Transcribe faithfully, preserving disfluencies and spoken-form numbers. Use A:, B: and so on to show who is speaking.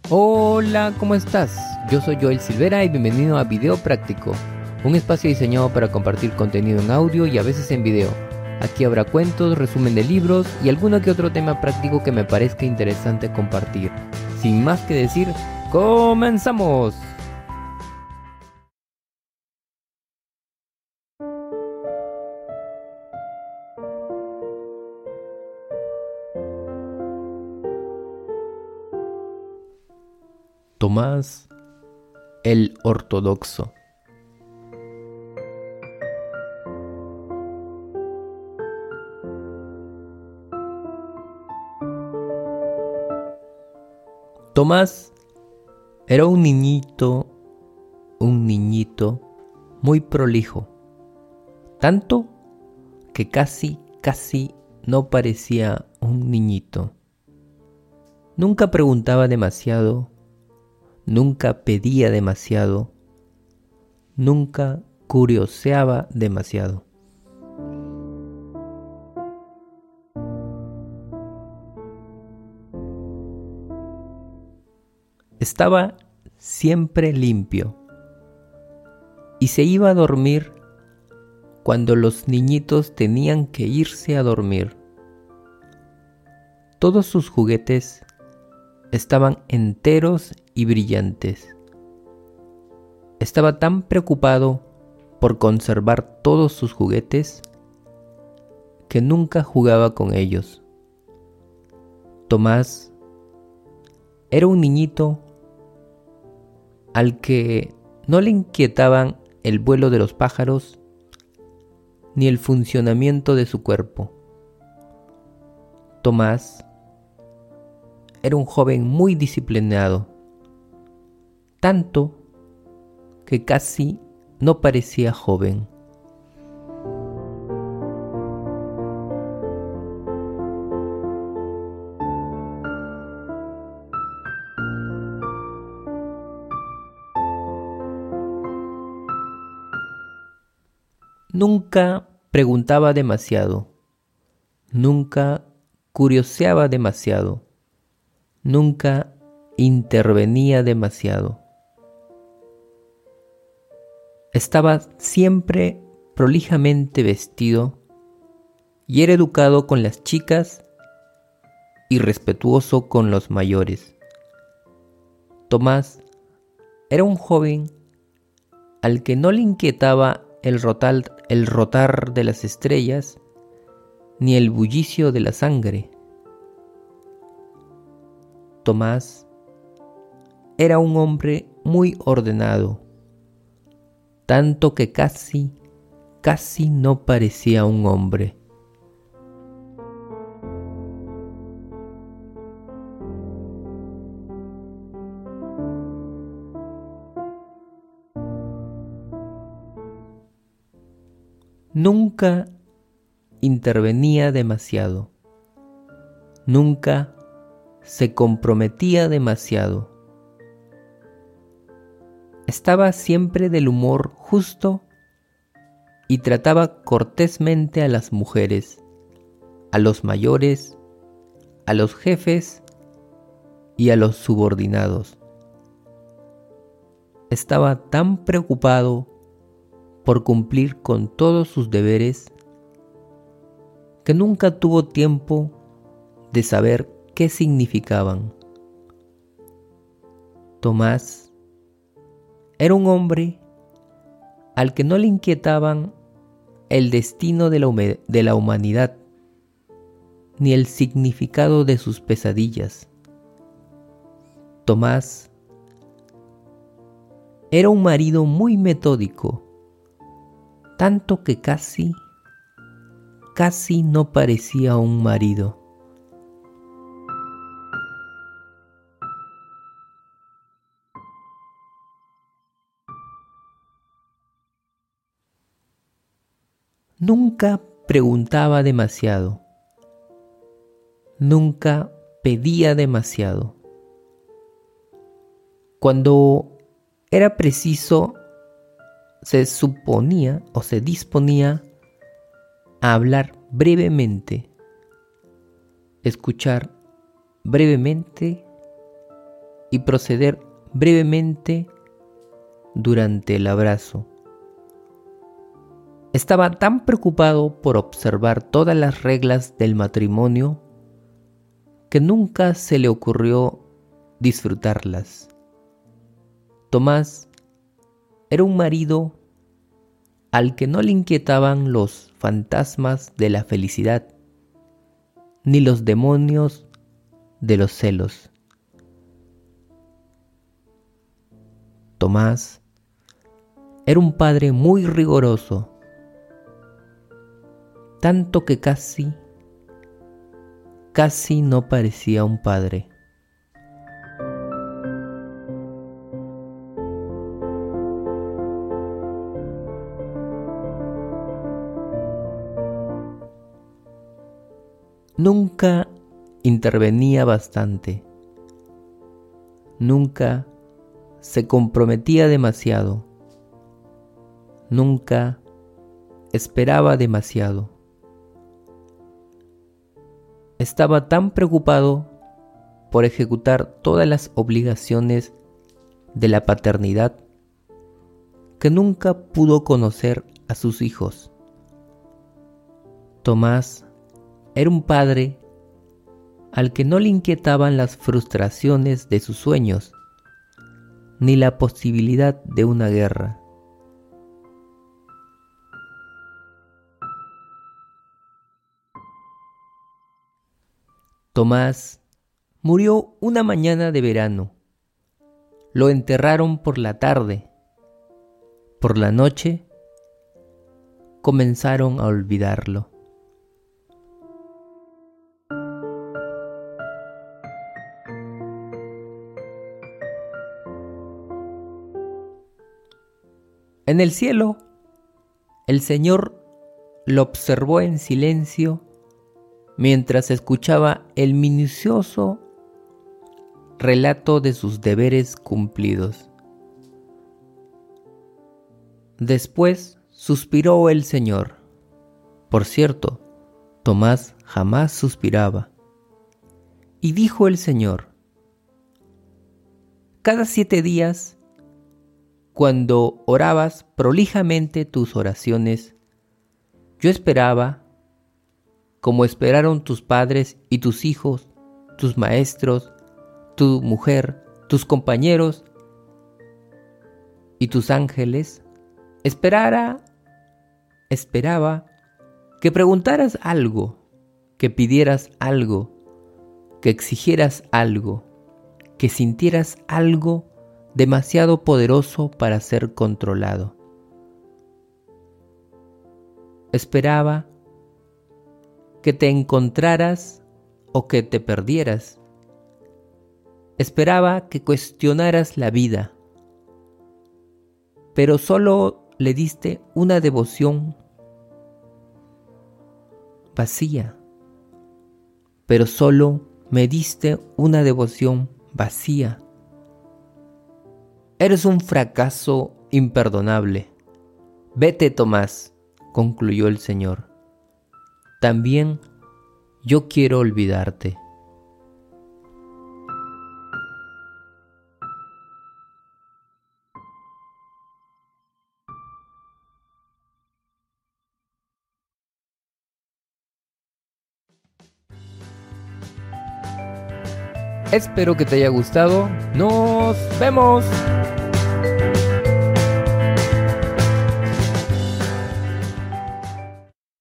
A: Hola, ¿cómo estás? Yo soy Joel Silvera y bienvenido a Video Práctico, un espacio diseñado para compartir contenido en audio y a veces en video. Aquí habrá cuentos, resumen de libros y alguno que otro tema práctico que me parezca interesante compartir. Sin más que decir, ¡comenzamos! Tomás el Ortodoxo. Tomás era un niñito, un niñito muy prolijo, tanto que casi, casi no parecía un niñito. Nunca preguntaba demasiado, nunca pedía demasiado, nunca curioseaba demasiado. Estaba siempre limpio y se iba a dormir cuando los niñitos tenían que irse a dormir. Todos sus juguetes estaban enteros y brillantes. Estaba tan preocupado por conservar todos sus juguetes que nunca jugaba con ellos. Tomás era un niñito al que no le inquietaban el vuelo de los pájaros ni el funcionamiento de su cuerpo. Tomás era un joven muy disciplinado, tanto que casi no parecía joven. Nunca preguntaba demasiado, nunca curioseaba demasiado, nunca intervenía demasiado. Estaba siempre prolijamente vestido y era educado con las chicas y respetuoso con los mayores. Tomás era un joven al que no le inquietaba el rotar, el rotar de las estrellas ni el bullicio de la sangre. Tomás era un hombre muy ordenado, tanto que casi, casi no parecía un hombre. Nunca intervenía demasiado, nunca se comprometía demasiado. Estaba siempre del humor justo y trataba cortésmente a las mujeres, a los mayores, a los jefes y a los subordinados. Estaba tan preocupado por cumplir con todos sus deberes que nunca tuvo tiempo de saber qué significaban. Tomás era un hombre al que no le inquietaban el destino de la, hum- de la humanidad ni el significado de sus pesadillas. Tomás era un marido muy metódico, tanto que casi, casi no parecía un marido. Nunca preguntaba demasiado, nunca pedía demasiado. Cuando era preciso, se suponía o se disponía a hablar brevemente, escuchar brevemente y proceder brevemente durante el abrazo. Estaba tan preocupado por observar todas las reglas del matrimonio que nunca se le ocurrió disfrutarlas. Tomás era un marido al que no le inquietaban los fantasmas de la felicidad, ni los demonios de los celos. Tomás era un padre muy riguroso, tanto que casi, casi no parecía un padre. Nunca intervenía bastante, nunca se comprometía demasiado, nunca esperaba demasiado. Estaba tan preocupado por ejecutar todas las obligaciones de la paternidad que nunca pudo conocer a sus hijos. Tomás era un padre al que no le inquietaban las frustraciones de sus sueños, ni la posibilidad de una guerra. Tomás murió una mañana de verano. Lo enterraron por la tarde. Por la noche comenzaron a olvidarlo. En el cielo, el Señor lo observó en silencio mientras escuchaba el minucioso relato de sus deberes cumplidos. Después suspiró el Señor. Por cierto, Tomás jamás suspiraba. Y dijo el Señor: cada siete días, cuando orabas prolijamente tus oraciones, yo esperaba, como esperaron tus padres y tus hijos, tus maestros, tu mujer, tus compañeros y tus ángeles, esperara, esperaba que preguntaras algo, que pidieras algo, que exigieras algo, que sintieras algo demasiado poderoso para ser controlado. Esperaba que te encontraras o que te perdieras. Esperaba que cuestionaras la vida, pero solo le diste una devoción vacía. Pero solo me diste una devoción vacía. Eres un fracaso imperdonable. Vete, Tomás, concluyó el Señor. También yo quiero olvidarte. Espero que te haya gustado. ¡Nos vemos!